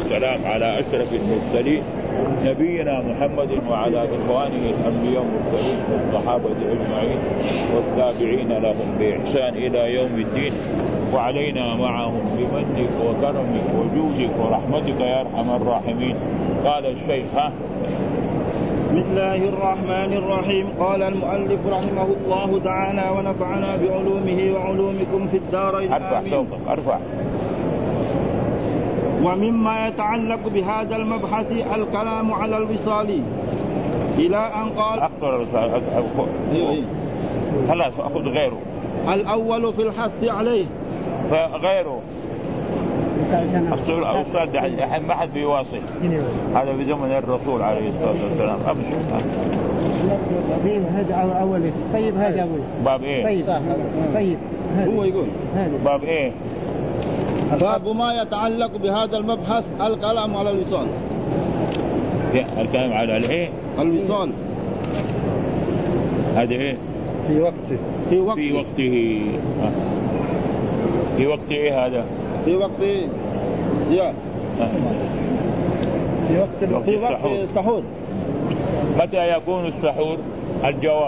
والسلام على أشرف المرسلين نبينا محمد وعلى إخوانه الأنبياء والمرسلين والصحابة أجمعين والتابعين لهم بإحسان إلى يوم الدين، وعلينا معهم بمنك وكرمك وجودك ورحمتك يا أرحم الراحمين. قال الشيخ بسم الله الرحمن الرحيم. قال المؤلف رحمه الله تعالى ونفعنا بعلومه وعلومكم في الدارين. أرفع. ومما يتعلق بهذا المبحث الكلام على الوصال إلى أن قال خلاص أخذ غيره. الأول في الحث عليه فغيره الأستاذ الحين ما حد بيواصل. هذا في زمن الرسول عليه الصلاة والسلام. هذا أول. طيب هذا أول. باب إيه؟ طيب هو يقول باب إيه؟ باب ما يتعلق بهذا المبحث الكلام على الوصال. الكلام على الإيه؟ الوصال. هذا إيه؟ في وقته. في وقت إيه هذا؟ في وقت الصيام. في وقت السحور. متى يكون السحور؟ الجواب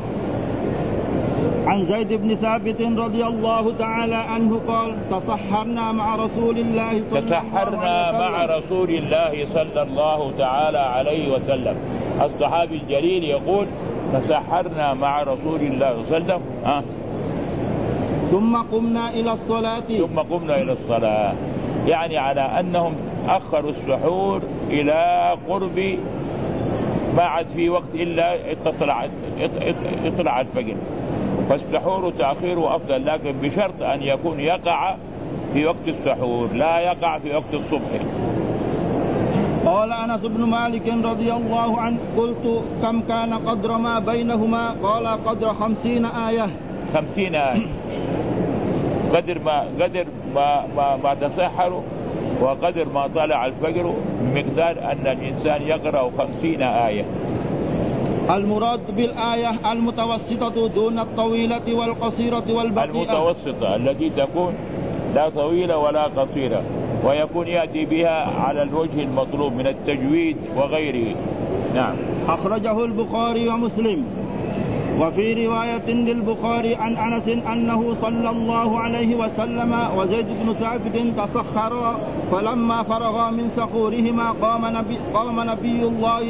عن زيد بن ثابت رضي الله تعالى عنه قال تسحرنا مع رسول الله صلى الله تعالى عليه وسلم. الصحابي الجليل يقول تسحرنا مع رسول الله صلى الله عليه وسلم ثم قمنا إلى الصلاة. يعني على أنهم أخروا السحور إلى قرب ما عاد في وقت إلا اطلع الفجر، فالسحور تأخيره أفضل، لكن بشرط أن يكون يقع في وقت السحور لا يقع في وقت الصبح. قال أنس بن مالك رضي الله عنه قلت كم كان قدر ما بينهما؟ قال قدر 50 آية. 50 آية قدر ما تسحروا وقدر ما طلع الفجر مقدار أن الإنسان يقرأ 50 آية. المراد بالآية المتوسطة دون الطويلة والقصيرة والبطيئة. المتوسطة التي تكون لا طويلة ولا قصيرة، ويكون يأتي بها على الوجه المطلوب من التجويد وغيره. نعم. أخرجه البخاري ومسلم. وفي رواية للبخاري عن أنس أنه صلى الله عليه وسلم وزيد بن ثابت تسخرا، فلما فرغا من سحورهما قام نبي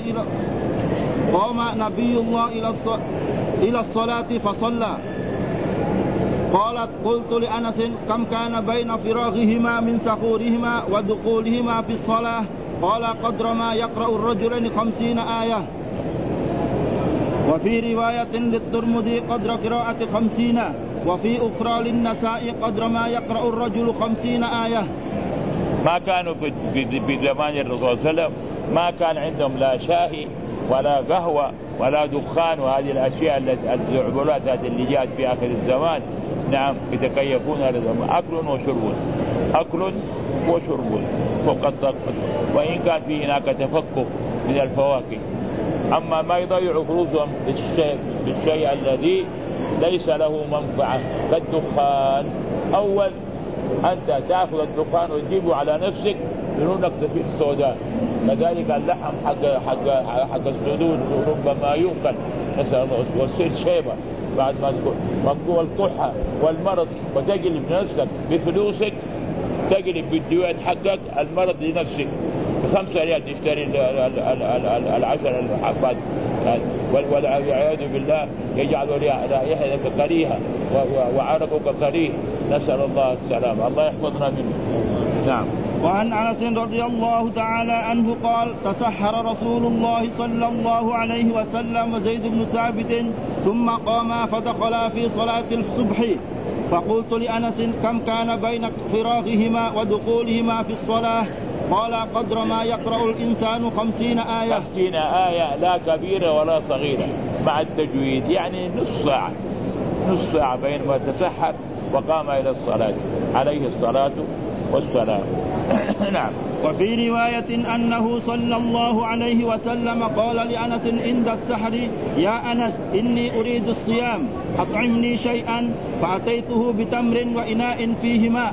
الله إلى الصلاة فصلى. قالت قلت لأنس كم كان بين فراغهما من سحورهما ودخولهما في الصلاة؟ قال قدر ما يقرأ الرجلين 50 آية. وفي رواية للترمذي قدر قراءة 50، وفي أخرى للنساء قدر ما يقرأ الرجل 50 آية. ما كانوا في زمان الرسول صلى الله عليه وسلم ما كان عندهم لا شاهي ولا قهوة ولا دخان وهذه الأشياء العبولات هذه اللي جاءت في آخر الزمان. نعم يتكيفون أكل وشرب فقط، وإن كان في هناك تفكك من الفواكه. أما ما يضيع فلوسهم بالشيء الذي ليس له منفعة كالدخان. أول أنت تأخذ الدخان وتجيبه على نفسك ينونك في السوداء. كذلك اللحم حق السدود ربما يؤكل وتصير شيبة بعد ما تكون الكحة والمرض، وتجلب نفسك بفلوسك، تجلب بالدواء حقك المرض لنفسك. ب5 ريال تشتري 10 الحبات، والعياذ بالله يجعل رائحتك كريهة وعرقك كريه. نسأل الله السلامة، الله يحفظنا منه. نعم. وعن أنس رضي الله تعالى عنه قال تسحر رسول الله صلى الله عليه وسلم وزيد بن ثابت ثم قاما فدخلا في صلاة الصبح، فقلت لأنس كم كان بين فراغهما ودخولهما في الصلاة؟ قال قدر ما يقرأ الإنسان 50 آية. 50 آية لا كبيرة ولا صغيرة مع التجويد، يعني نص ساعة بين ما تسحر وقام إلى الصلاة عليه الصلاة والسلام. نعم. وفي رواية أنه صلى الله عليه وسلم قال لأنس عند السحر يا أنس إني أريد الصيام أطعمني شيئا، فأتيته بتمر وإناء فيه ماء،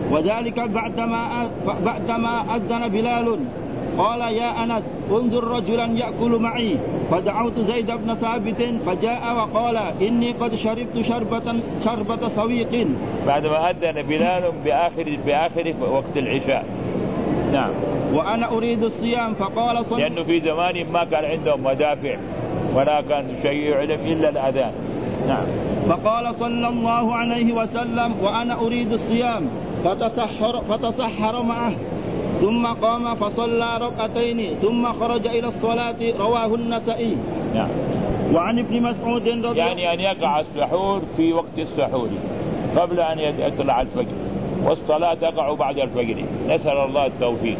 وذلك بعدما أذن بلال. قال يا أنس انظر رجلا يأكل معي، فدعوت زيد بن ثابت فجاء وقال إني قد شربت شربة سويق. بعدما أذن بلال بآخر وقت العشاء. نعم. وأنا أريد الصيام فقال لأنه في زمان ما كان عندهم مدافع ولا كان شيء يعلم إلا الأذان. نعم. فقال صلى الله عليه وسلم وأنا أريد الصيام، فتسحر معه ثم قام فصلى ركعتين ثم خرج إلى الصلاة. رواه النسائي. نعم. وعن ابن مسعود رضي يعني أن يقع السحور في وقت السحور قبل أن يطلع الفجر، والصلاة تقع بعد الفجر. نسأل الله التوفيق.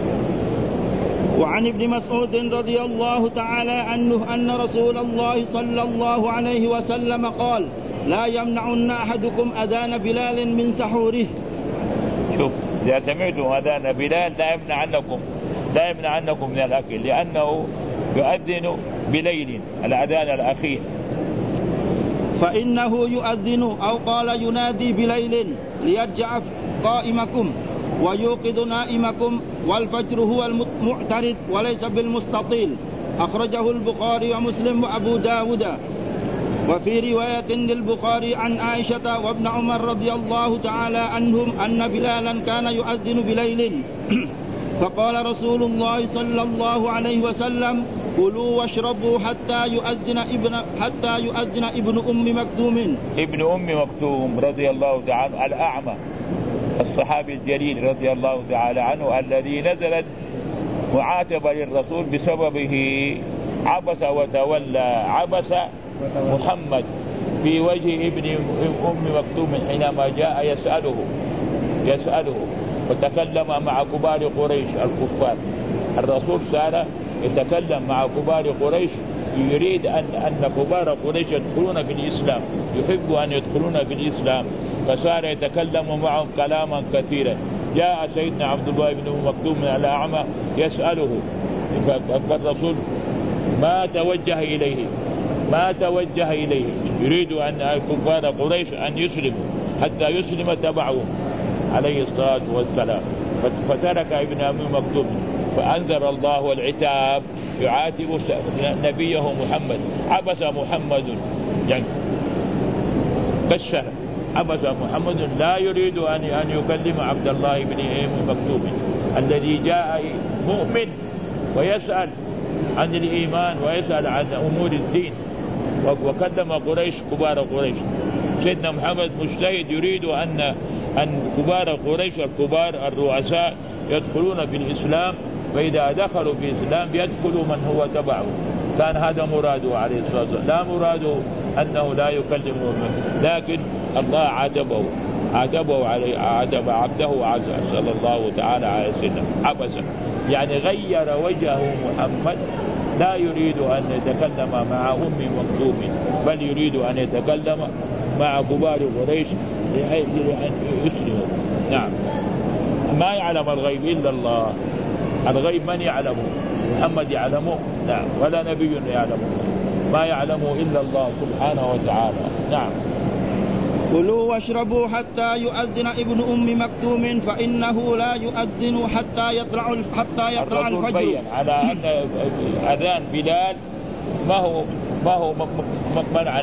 وعن ابن مسعود رضي الله تعالى عنه أن رسول الله صلى الله عليه وسلم قال لا يمنعن أحدكم أذان بلال من سحوره. شوف إذا سمعتم أذان بلال لا يمنعنكم من الأكل، لأنه يؤذن بليل الأذان الأخير، فإنه يؤذن أو قال ينادي بليل ليرجع قائمكم ويوقظ نائمكم، والفجر هو المعترض وليس بالمستطيل. أخرجه البخاري ومسلم وأبو داود. وفي رواية للبخاري عن عائشة وابن عمر رضي الله تعالى عنهم أن بلالا كان يؤذن بليل فقال رسول الله صلى الله عليه وسلم كلوا واشربوا حتى يؤذن ابن أم مكتوم. ابن أم مكتوم رضي الله تعالى الأعمى الصحابي الجليل رضي الله تعالى عنه الذي نزلت معاتبة للرسول بسببه. عبس وتولى، عبس محمد في وجه ابن أم مكتوم حينما جاء يسأله وتكلم مع كبار قريش الكفار. الرسول صار يتكلم مع كبار قريش، يريد أن كبار قريش يدخلون في الإسلام، يحب أن يدخلون في الإسلام، فصار يتكلم معهم كلاما كثيرا. جاء سيدنا عبد الله بن أم مكتوم الأعمى يسأله، فالرسول ما توجه إليه يريد أن كفار قريش أن يسلموا حتى يسلم تبعهم عليه الصلاة والسلام، فترك ابن أم مكتوم. فأنزل الله العتاب يعاتب نبيه محمد. عبس محمد يعني كشر، عبس محمد لا يريد أن يكلم عبد الله بن أم مكتوم الذي جاء مؤمن ويسأل عن الإيمان ويسأل عن أمور الدين، وكلم قريش كبار قريش. سيدنا محمد مجتهد يريد أن كبار قريش الكبار الرؤساء يدخلون في الإسلام، فإذا دخلوا في الإسلام يدخلوا من هو تبعه. كان هذا مراده عليه الصلاة والسلام، لا مراده أنه لا يكلمه، لكن الله عاتبه عليه، عاتب عبده صلى الله تعالى عليه وسلم. عبس يعني غير وجهه محمد، لا يريد أن يتكلم مع أم مكتوم، بل يريد أن يتكلم مع كبار قريش لأن يسلموا. نعم. ما يعلم الغيب إلا الله، الغيب من يعلمه؟ محمد يعلمه؟ نعم. ولا نبي يعلمه، ما يعلمه إلا الله سبحانه وتعالى. نعم. كلوا واشربوا حتى يؤذن ابن أم مكتوم فإنه لا يؤذن حتى يطلع الفجر. بين على أن أذان بلال ما هو منعا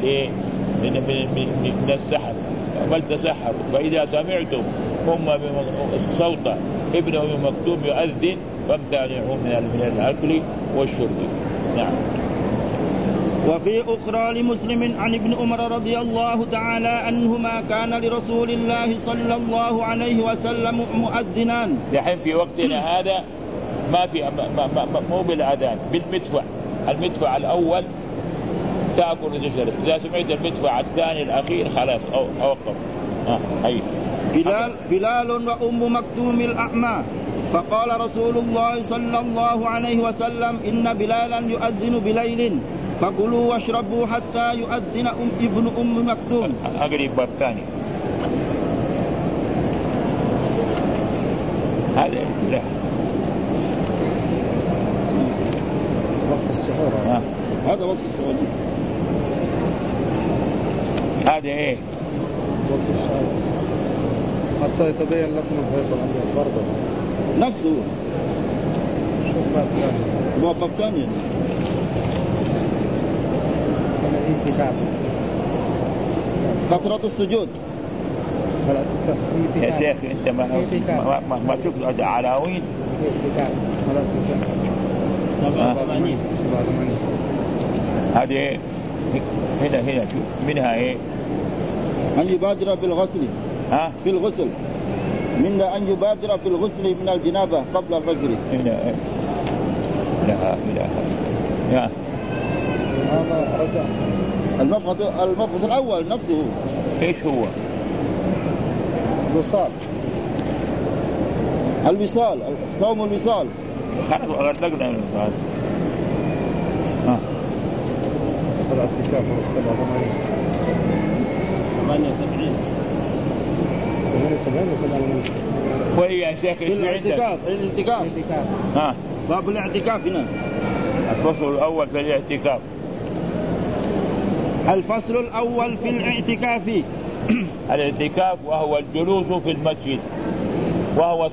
من السحر، بل تسحروا. فإذا سمعتم صوت ابن أم مكتوم يؤذن فامتنعوا من الأكل والشرب. نعم. وفي أخرى لمسلم عن ابن عمر رضي الله تعالى عنهما كان لرسول الله صلى الله عليه وسلم مؤذنان. دحين في وقتنا هذا ما في مو بالأذان، بالمدفع. المدفع الأول تأكل وتشرب، إذا سمعت المدفع الثاني الأخير خلاص أوقف. بلال وأم مكتوم الأعمى. فقال رسول الله صلى الله عليه وسلم إن بلالا يؤذن بليل فكلوا واشربوا حتى يؤذن ابن أم مكتوم. أقرب باب ثاني هذا لا وقت السحور. هذا وقت السحور. هذا إيه؟ وقت السحور حتى يتبين لكم الخيط الأبيض برضه نفسه. شوف باب ثاني. باب ثاني. كثرة السجود. الاعتكاف. يا شيخ أنت ما تشوف عناوين. الاعتكاف. 87. هذه هنا شوف منها إيه؟ أن يبادر بالغسل. في الغسل. من أن يبادر بالغسل من الجنابة قبل الفجر. هنا لا. هذا رجع. المبحث الأول نفسه. إيش هو؟ الوصال. الصوم الوصال. خلاص أغلقنا من هذا. الاعتكاف هو 87. 78. وهي يا شيخ إيش عندك؟ الاعتكاف. باب الاعتكاف هنا. الفصل الأول في الاعتكاف. الفصل الأول في الاعتكاف. الاعتكاف وهو الجلوس في المسجد وهو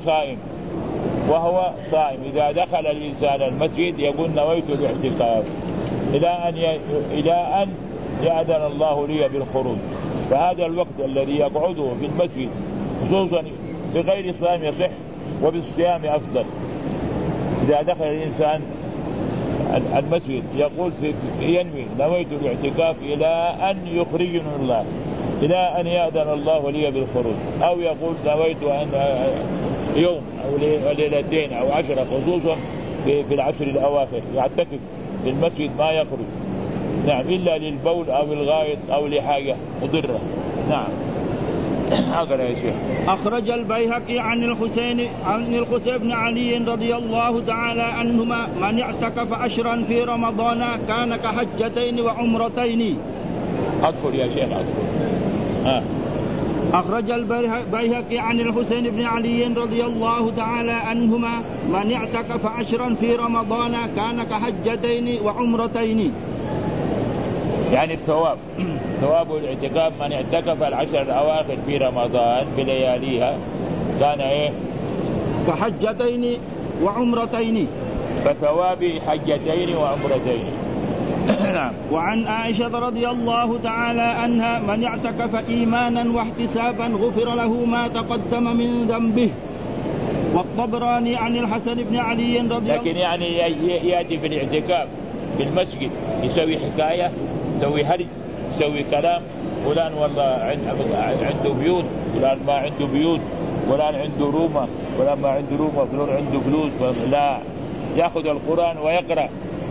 صائم إذا دخل الإنسان المسجد يقول نويت الاعتكاف إلى أن يأذن الله لي بالخروج. فهذا الوقت الذي يقعده في المسجد خصوصا بغير صيام يصح وبالصيام أفضل. إذا دخل الإنسان المسجد يقول ينوي نويت الاعتكاف إلى أن يخرجني الله إلى أن يأذن الله لي بالخروج، أو يقول نويت أن يوم أو ليلتين أو 10 خصوصا في العشر الأواخر يعتكف في المسجد ما يخرج. نعم إلا للبول أو الغائط أو لحاجة مضرة. نعم. هكذا يا شيخ. أخرج البيهقي عن الحسين بن علي رضي الله تعالى عنهما من اعتكف 10 في رمضان كان كحجتين وعمرتين. أذكر يا شيخ أذكر. أخرج البيهقي عن الحسين بن علي رضي الله تعالى عنهما من اعتكف 10 في رمضان كان كحجتين وعمرتين. يعني الثواب ثواب الاعتكاف من اعتكف 10 الأواخر في رمضان بلياليها كان إيه؟ كحجتين وعمرتين. فثواب حجتين وعمرتين. نعم. وعن عائشة رضي الله تعالى عنها من اعتكف إيمانا واحتسابا غفر له ما تقدم من ذنبه. والطبراني عن الحسن بن علي رضي الله. لكن يعني يأتي في الاعتكاف في المسجد يسوي حكاية يسوي هرج يسوي كلام فلان والله عنده بيوت فلان ما عنده بيوت فلان عنده رومة فلان ما عنده رومة فلان عنده فلوس. لا يأخذ القرآن ويقرأ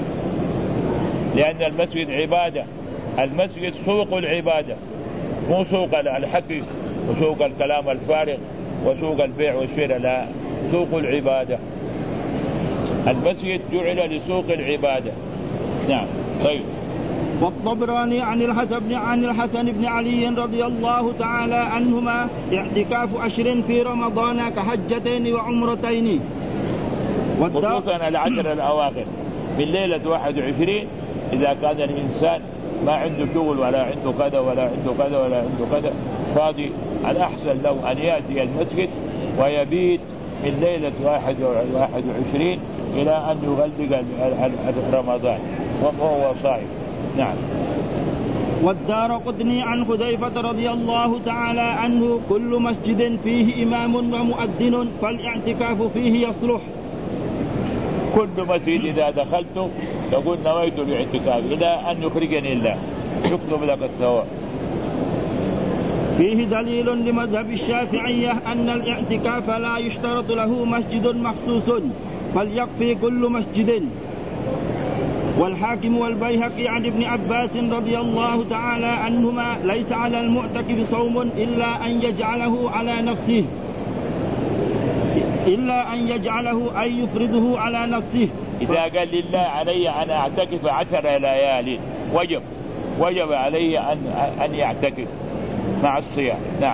لأن المسجد عبادة. المسجد سوق العبادة مو سوق الحكي وسوق الكلام الفارغ وسوق البيع والشراء. لا سوق العبادة. المسجد جعل لسوق العبادة. نعم. طيب. والطبراني عن الحسن بن علي رضي الله تعالى عنهما اعتكاف 10 في رمضان كحجتين وعمرتين. خصوصا 10 الأواخر في الليلة 21 إذا كان الإنسان ما عنده شغل ولا عنده كذا ولا عنده كذا ولا عنده كذا فاضي الأحسن له أن يأتي المسجد ويبيت من ليلة 21 إلى أن يغلق رمضان وهو صائم. نعم. والدارقطني عن حذيفة رضي الله تعالى عنه كل مسجد فيه إمام ومؤذن فالاعتكاف فيه يصلح. كل مسجد إذا دخلت تقول نويت الاعتكاف إلى أن يخرجني الله يكتب لك الثواب. فيه دليل لمذهب الشافعية أن الاعتكاف لا يشترط له مسجد مخصوص فليكفي كل مسجد. والحاكم والبيهقي عن ابن عباس رضي الله تعالى عنهما ليس على المعتكف صوم إلا أن يجعله أن يفرضه على نفسه. إذا قال لله علي أن أعتكف 10 ليال وجب عليه أن يعتكف مع الصيام. نعم.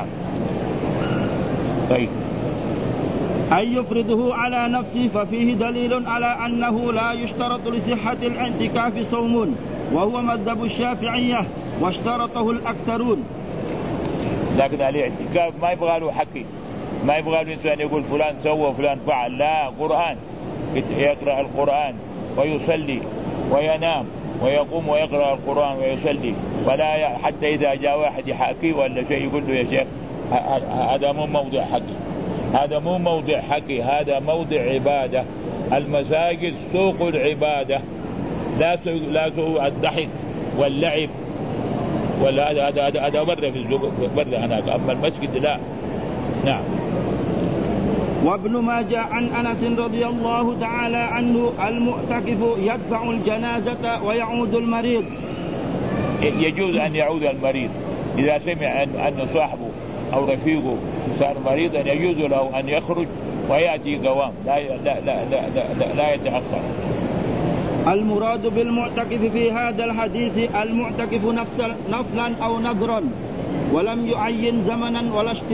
طيب. أن يفرضه على نفسه ففيه دليل على أنه لا يشترط لصحة الاعتكاف صوم وهو مذهب الشافعية واشترطه الأكثرون. لكن الاعتكاف ما يبغى له حكي ما يبغى الإنسان يقول فلان سوى فلان فعل، لا، قرآن، يقرأ القرآن ويصلي وينام ويقوم ويقرأ القرآن ويصلي، ولا حتى إذا جاء واحد يحاكي ولا شيء يقول له يا شيخ هذا مو موضع حكي، هذا مو موضع حكي، هذا موضع عبادة. المساجد سوق العبادة، لا سوق الضحك واللعب، ولا هذا برا في السوق برا هناك، أما المسجد لا. نعم. وابن ماجه عن أنس رضي الله تعالى عنه المعتكف يتبع الجنازة ويعود المريض. يجوز أن يعود المريض إذا سمع أن صاحبه أو رفيقه صار مريضا، يجوز له أن يخرج ويأتي قوام، لا يتأخر. المراد بالمعتكف في هذا الحديث المعتكف نفلا أو نذرا، ولم يعين زمنا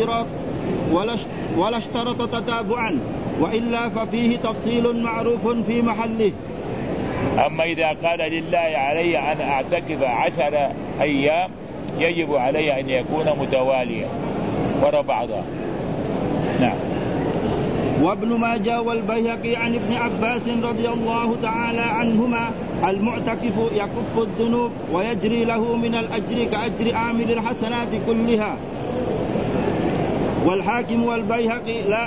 ولا اشترط تتابعا، وإلا ففيه تفصيل معروف في محله. أما إذا قال لله علي أن أعتكف 10 أيام يجب علي أن يكون متواليا وراء بعضها. نعم. وابن ماجه والبيهقي عن ابن عباس رضي الله تعالى عنهما المعتكف يكف الذنوب ويجري له من الأجر كأجر عامل الحسنات كلها. والحاكم والبيهقي لا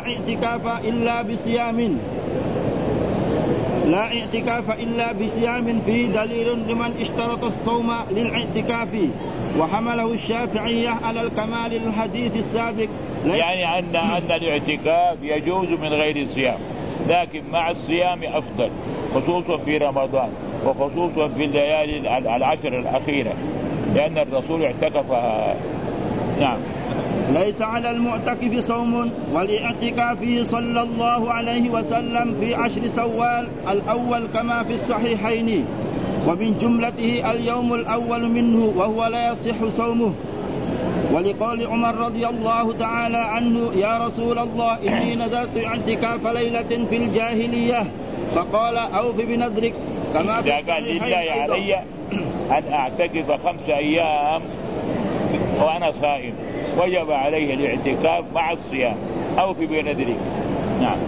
اعتكاف إلا بصيام فيه دليل لمن اشترط الصوم للاعتكاف، وحمله الشافعية على الكمال للحديث السابق. يعني أن الاعتكاف يجوز من غير صيام، لكن مع الصيام أفضل، خصوصا في رمضان وخصوصا في الليالي 10 الأخيرة، لأن الرسول اعتكفها. نعم. ليس على المعتكف صوم، والاعتكاف صلى الله عليه وسلم في 10 سوال الأول كما في الصحيحين، ومن جملته اليوم الأول منه وهو لا يصح صومه. ولقول عمر رضي الله تعالى عنه يا رسول الله إني نذرت اعتكاف ليلة في الجاهلية، فقال أوف بنذرك كما في الصحيحين. قال لله علي أن أعتكف 5 أيام وأنا صائم، وجب عليه الاعتكاف مع الصيام، أوف بنذرك. نعم.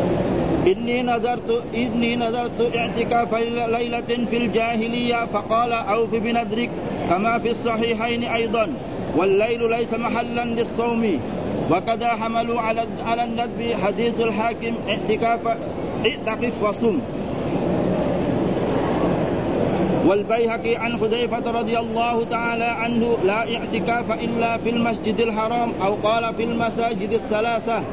إني نذرت اعتكاف ليلة في الجاهلية، فقال أوف بنذرك كما في الصحيحين أيضا. والليل ليس محلا للصوم، وكذا حملوا على الندب حديث الحاكم اعتكف وصم. والبيهقي عن حذيفة رضي الله تعالى عنه لا اعتكاف إلا في المسجد الحرام، أو قال في المساجد 3،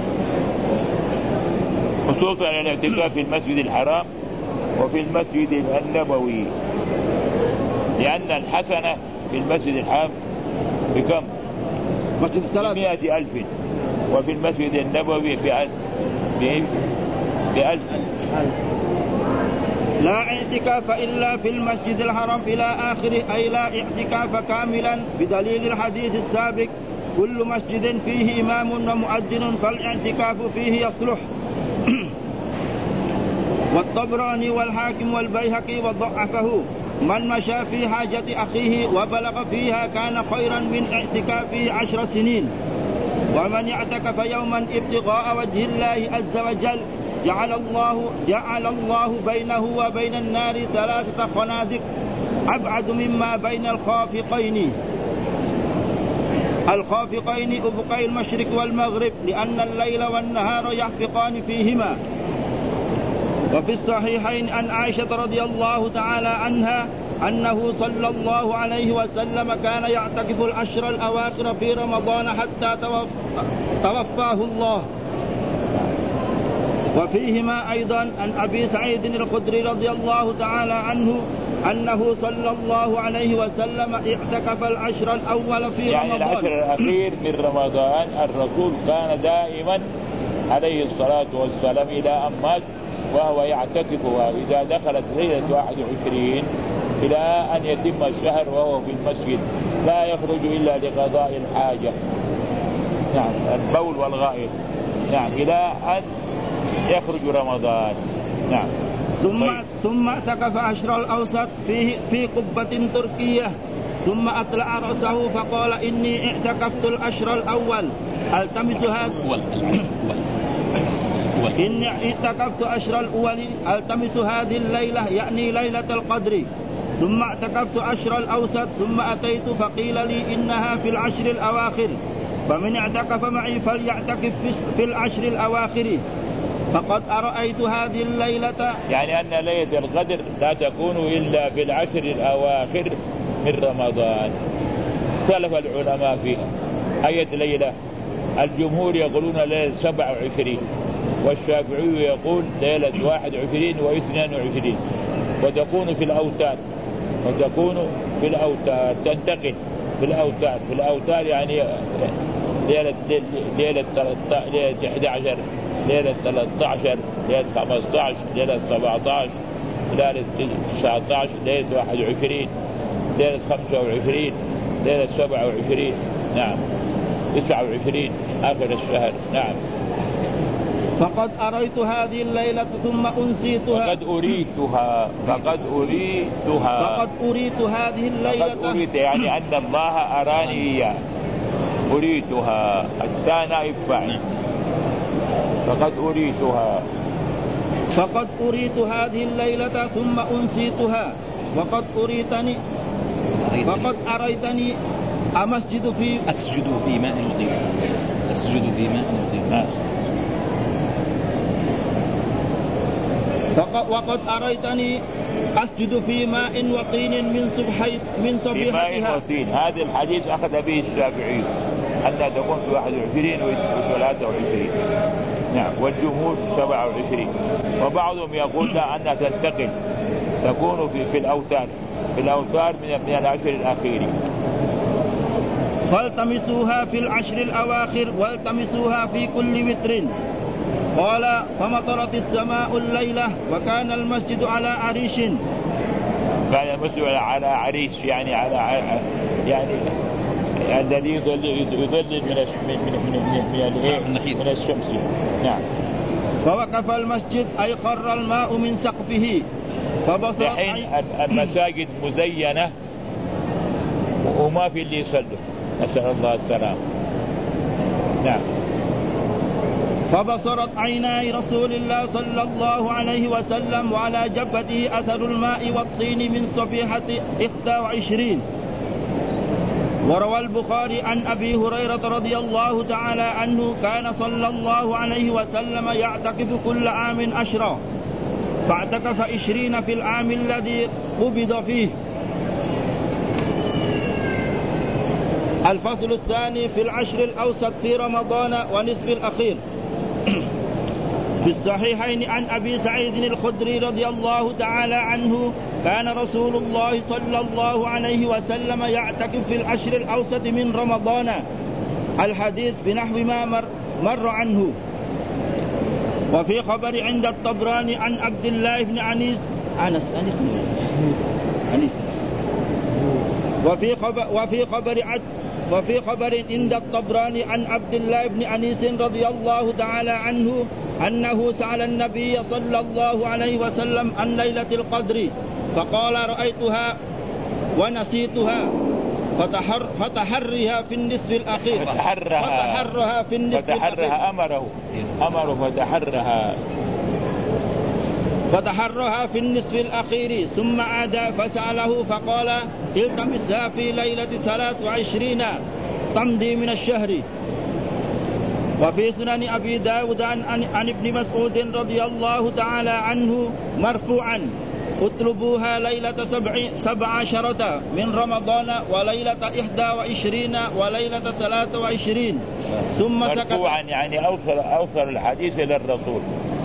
خصوصا الاعتكاف في المسجد الحرام وفي المسجد النبوي، لأن الحسنة في المسجد الحرام بكم؟ مسجد 100,000، وفي المسجد النبوي ب1000. لا اعتكاف إلا في المسجد الحرام إلى آخره، أي لا اعتكاف كاملا، بدليل الحديث السابق كل مسجد فيه إمام ومؤذن فالاعتكاف فيه يصلح. والطبراني والحاكم والبيهقي وضعفه من مشى في حاجة أخيه وبلغ فيها كان خيرا من اعتكافه 10 سنين. ومن اعتكف يوما ابتغاء وجه الله عز وجل جعل الله بينه وبين النار 3 خنادق أبعد مما بين الخافقين أفقي المشرق والمغرب، لأن الليل والنهار يحفقان فيهما. وفي الصحيحين عن عائشة رضي الله تعالى عنها أنه صلى الله عليه وسلم كان يعتكف 10 الأواخر في رمضان حتى توفاه الله. وفيهما أيضا عن أبي سعيد الخدري رضي الله تعالى عنه أنه صلى الله عليه وسلم اعتكف 10 الأول في يعني رمضان. 10 الأخير من رمضان الرسول كان دائما عليه الصلاة والسلام إلى أن مات وهو يعتكفها، إذا دخلت ليلة 21 إلى أن يتم الشهر وهو في المسجد، لا يخرج إلا لقضاء الحاجة، نعم، البول والغائط، نعم، إلى أن يخرج رمضان. نعم. ثم اعتكف 10 الأوسط في قبة تركية، ثم أطلع رأسه فقال إني اعتكفت 10 الأول التمس هذا إني اعتكفت أشر الأول التمس هذه الليلة يعني ليلة القدر، ثم اعتكفت أشر الأوسط، ثم أتيت فقيل لي إنها في العشر الأواخر، فمن اعتكف معي فليعتكف في العشر الأواخر، فقد أرأيت هذه الليلة. يعني أن ليلة القدر لا تكون إلا في العشر الأواخر من رمضان. اختلف العلماء فيها أية ليلة. الجمهور يقولون ليلة 27، والشافعي يقول ليلة 21 و22، وتكون في الأوتار، تنتقل في الأوتار يعني ليلة 11، ليلة 13، ليلة 15، ليلة 17، ليلة 19، ليلة 21، ليلة 25، ليلة 27، نعم 29 آخر الشهر. نعم. فقد أريت هذه الليلة ثم أنسيتها. فقد أريت هذه الليلة. يعني أن الله أراني إياه. أريتها حتى نائب فاعل. فقد أريت هذه الليلة ثم أنسيتها. وقد أريتني أسجد في ماء وقد أريتني أسجد في ماء وطين من صبيحتها. هذا الحديث أخذ به الشافعي أنها تكون في 21 و23. نعم. والجمهور 27. وبعضهم يقول لا، أنها تنتقل تكون في الأوتار من العشر الأخير. فالتمسوها في العشر الأواخر والتمسوها في كل وتر. قال فمطرت السماء الليلة وكان المسجد على عريش. كان المسجد على عريش يعني الذي يظلل من الشمس. نعم. فوقف المسجد أي خر الماء من سقفه. فبصرت المساجد مزينة وما في اللي يصلوا، نسأل الله السلام. نعم. فبصرت عيناي رسول الله صلى الله عليه وسلم وعلى جبهته أثر الماء والطين من صبيحة 21. وروى البخاري عن أبي هريرة رضي الله تعالى عنه كان صلى الله عليه وسلم يعتكف كل عام 10، فاعتكف 20 في العام الذي قبض فيه. الفصل الثاني في العشر الأوسط في رمضان ونصف الأخير. في الصحيحين عن أبي سعيد الخدري رضي الله تعالى عنه كان رسول الله صلى الله عليه وسلم يعتكف في العشر الأوسط من رمضان. الحديث بنحو ما مر عنه. وفي خبر عند الطبراني عن عبد الله بن أنيس. وفي خبر عند الطبراني عن عبد الله بن أنيس رضي الله تعالى عنه أنه سأل النبي صلى الله عليه وسلم عن ليلة القدر فقال رأيتها ونسيتها فتحرها في النصف الأخير. فتحرها في النصف الأخير. فتحرها في النصف الأخير ثم عاد فسأله فقال التمسها في ليلة 23 تمضي من الشهر. وفي سنن أبي داود عن ابن مسعود رضي الله تعالى عنه مرفوعا اطلبوها ليلة 17 من رمضان وليلة 21 وليلة 23 ثم سكت. مرفوعا يعني أوصل الحديث إلى الرسول.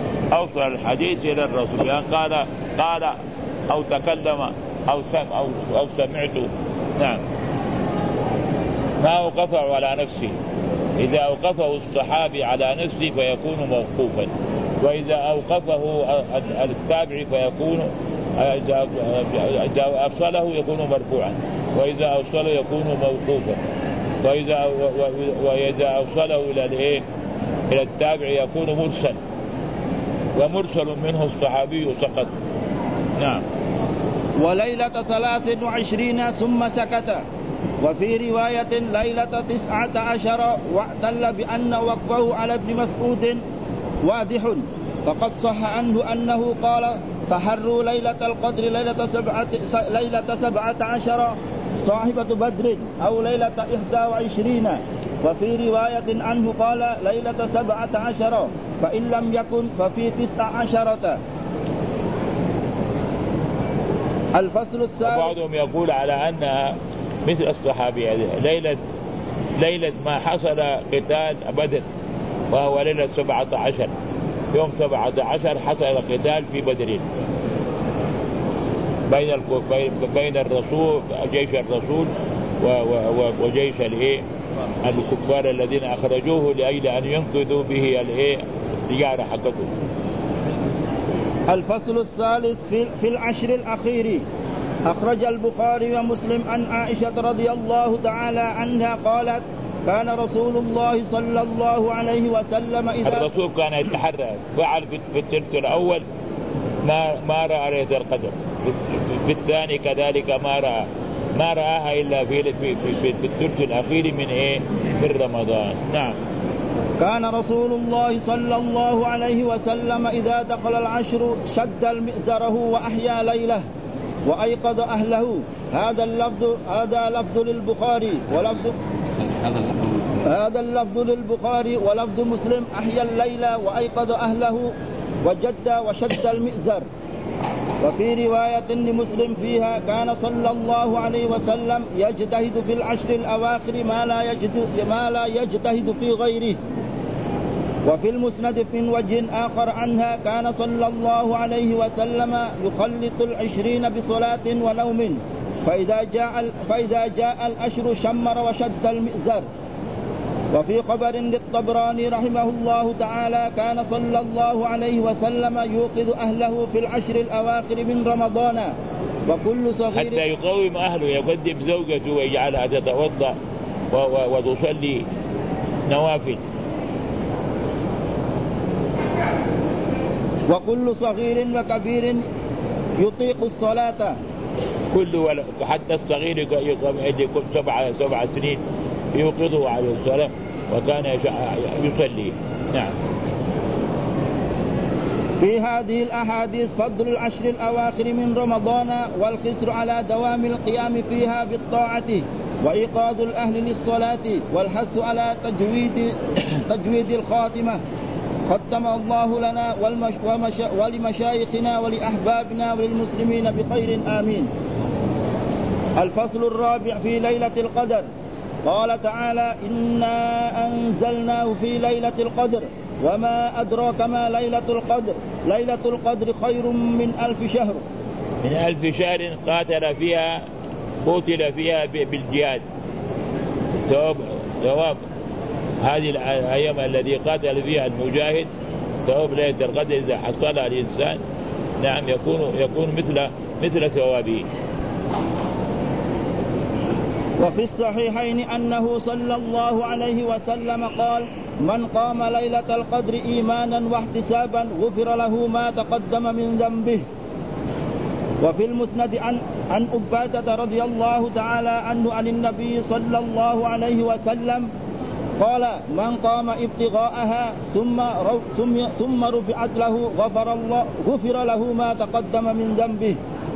يعني قال أو تكلم أو سمعت. نعم. ما أوقفه على نفسه. إذا أوقفه الصحابي على نفسه فيكون موقوفا، وإذا أوقفه التابعي فيكون إذا أرسله يكون مرفوعا، وإذا أوصله يكون موقوفا، وإذا أوصله إلى التابعي يكون مرسل، ومرسل منه الصحابي سقط. نعم. وليلة 23 ثم سكت. وفي رواية ليلة 19 واعتل بأن وقفه على ابن مسعود واضح، فقد صح عنه أنه قال تحروا ليلة القدر ليلة 17 صاحبة بدر أو ليلة 21. وفي رواية عنه قال ليلة 17 فإن لم يكن ففي 19. الفصل الثالث. بعضهم يقول على أنها مثل الصحابي ليلة ما حصل قتال بدر، وهو ليلة 17 يوم 17 حصل القتال في بدر بين الرسول جيش الرسول وجيش الكفار الذين أخرجوه لأجل أن ينقذوا به التجارة حقته. الفصل الثالث في العشر الأخير. أخرج البخاري ومسلم عن عائشة رضي الله تعالى عنها قالت كان رسول الله صلى الله عليه وسلم الرسول كان يتحرى فعل في الثلث الأول ما رأى ليلة القدر، في الثاني كذلك ما رآها إلا في الثلث الأخير من رمضان. نعم. كان رسول الله صلى الله عليه وسلم إذا دخل العشر شد مئزره وأحيا ليله وأيقظ أهله. هذا اللفظ للبخاري ولفظ مسلم أحيا الليل وأيقظ أهله وشد المئزر. وفي رواية لمسلم فيها كان صلى الله عليه وسلم يجتهد في العشر الأواخر ما لا يجتهد في غيره. وفي المسند من وجه آخر عنها كان صلى الله عليه وسلم يخلط 20 بصلاة ونوم، فإذا جاء الأشر شمر وشد المئزر. وفي خبر للطبراني رحمه الله تعالى كان صلى الله عليه وسلم يوقظ أهله في العشر الأواخر من رمضان وكل صغير حتى يقوم أهله، يقدم زوجته ويجعلها تتوضأ وتصلي نوافل. وكل صغير وكبير يطيق الصلاة، حتى الصغير يكون 7 سنين يوقظه على الصلاة وكان يصلي. نعم. في هذه الأحاديث فضل العشر الأواخر من رمضان والخسر على دوام القيام فيها بالطاعة وإيقاظ الأهل للصلاة والحث على تجويد الخاتمة. ختم الله لنا ولمشايخنا ولأحبابنا وللمسلمين بخير آمين. الفصل الرابع في ليلة القدر. قال تعالى إنا أنزلناه في ليلة القدر وما أدراك ما ليلة القدر. ليلة القدر خير من 1000 شهر. من 1000 شهر قتل فيها بالجهاد. ثواب هذه الأيام الذي قاتل فيها المجاهد ثواب ليلة القدر إذا حصلها الإنسان نعم يكون مثل ثوابه. وفي الصحيحين أنه صلى الله عليه وسلم قال من قام ليلة القدر إيمانا واحتسابا غفر له ما تقدم من ذنبه. وفي المسند عن عبادة رضي الله تعالى عنه عن النبي صلى الله عليه وسلم قال من قام ابتغاءها ثم رفعت له غفر له ما تقدم من ذنبه.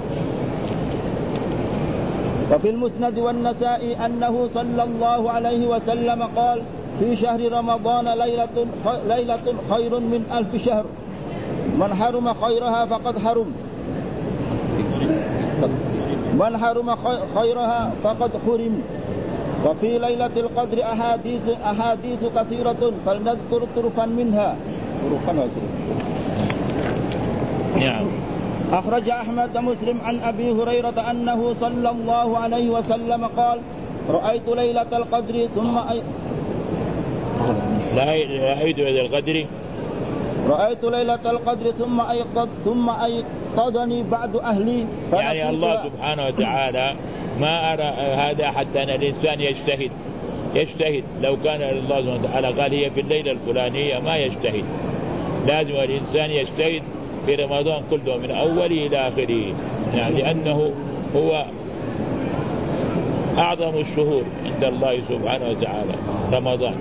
وفي المسند والنسائي أنه صلى الله عليه وسلم قال في شهر رمضان ليلة خير من 1000 شهر من حرم خيرها فقد حرم، من حرم خيرها فقد حرم. وفي ليلة القدر أحاديث كثيرة فلنذكر طرفا منها. نعم. أخرج أحمد مسلم عن أبي هريرة أنه صلى الله عليه وسلم قال رأيت ليلة القدر رأيت ليلة القدر ثم أيقظني بعد أهلي. يعني الله سبحانه وتعالى ما أرى هذا حتى أن الإنسان يجتهد. لو كان الله سبحانه وتعالى قال هي في الليلة الفلانية ما يجتهد. لازم الإنسان يجتهد في رمضان كله من أوله إلى آخره، يعني لأنه هو أعظم الشهور عند الله سبحانه وتعالى رمضان.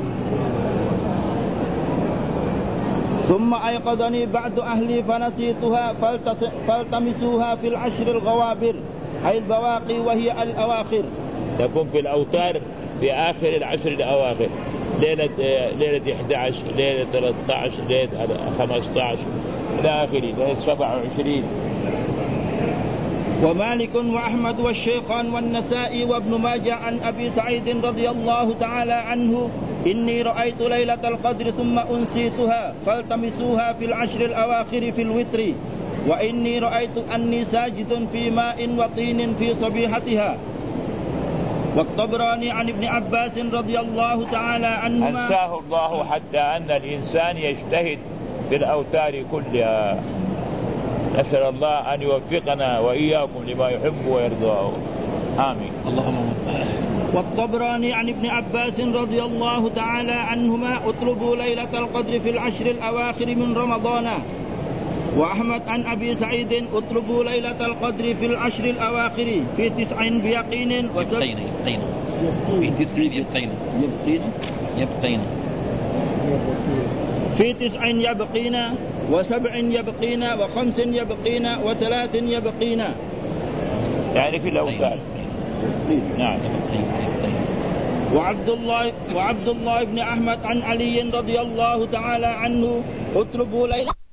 ثم أيقظني بعد أهلي فنسيتها فالتمسوها في العشر الغوابر أي البواقي وهي الأواخر. تكون في الأوتار في آخر العشر الأواخر، ليلة 11 ليلة 13 ليلة 15 إلى آخره ليلة 27. ومالك وأحمد والشيخان والنسائي وابن ماجه عن أبي سعيد رضي الله تعالى عنه إني رأيت ليلة القدر ثم أنسيتها فالتمسوها في العشر الأواخر في الوتر وإني رأيت أني ساجد في ماء وطين في صبيحتها. والطبراني عن ابن عباس رضي الله تعالى عنهما أنساه الله حتى أن الإنسان يجتهد في الأوتار كلها. نسأل الله أن يوفقنا وإياكم لما يحب ويرضاه، آمين اللهم. والطبراني عن ابن عباس رضي الله تعالى عنهما اطلبوا ليلة القدر في العشر الأواخر من رمضان. وأحمد عن أبي سعيد اطلبوا ليلة القدر في العشر الأواخر في 9 بيقين في 9 في 9 يبقين و7 يبقين و5 يبقين و3 يبقين، يعني في الأوتار. نعم. وعبد الله بن أحمد عن علي رضي الله تعالى عنه اطلبوا ليلة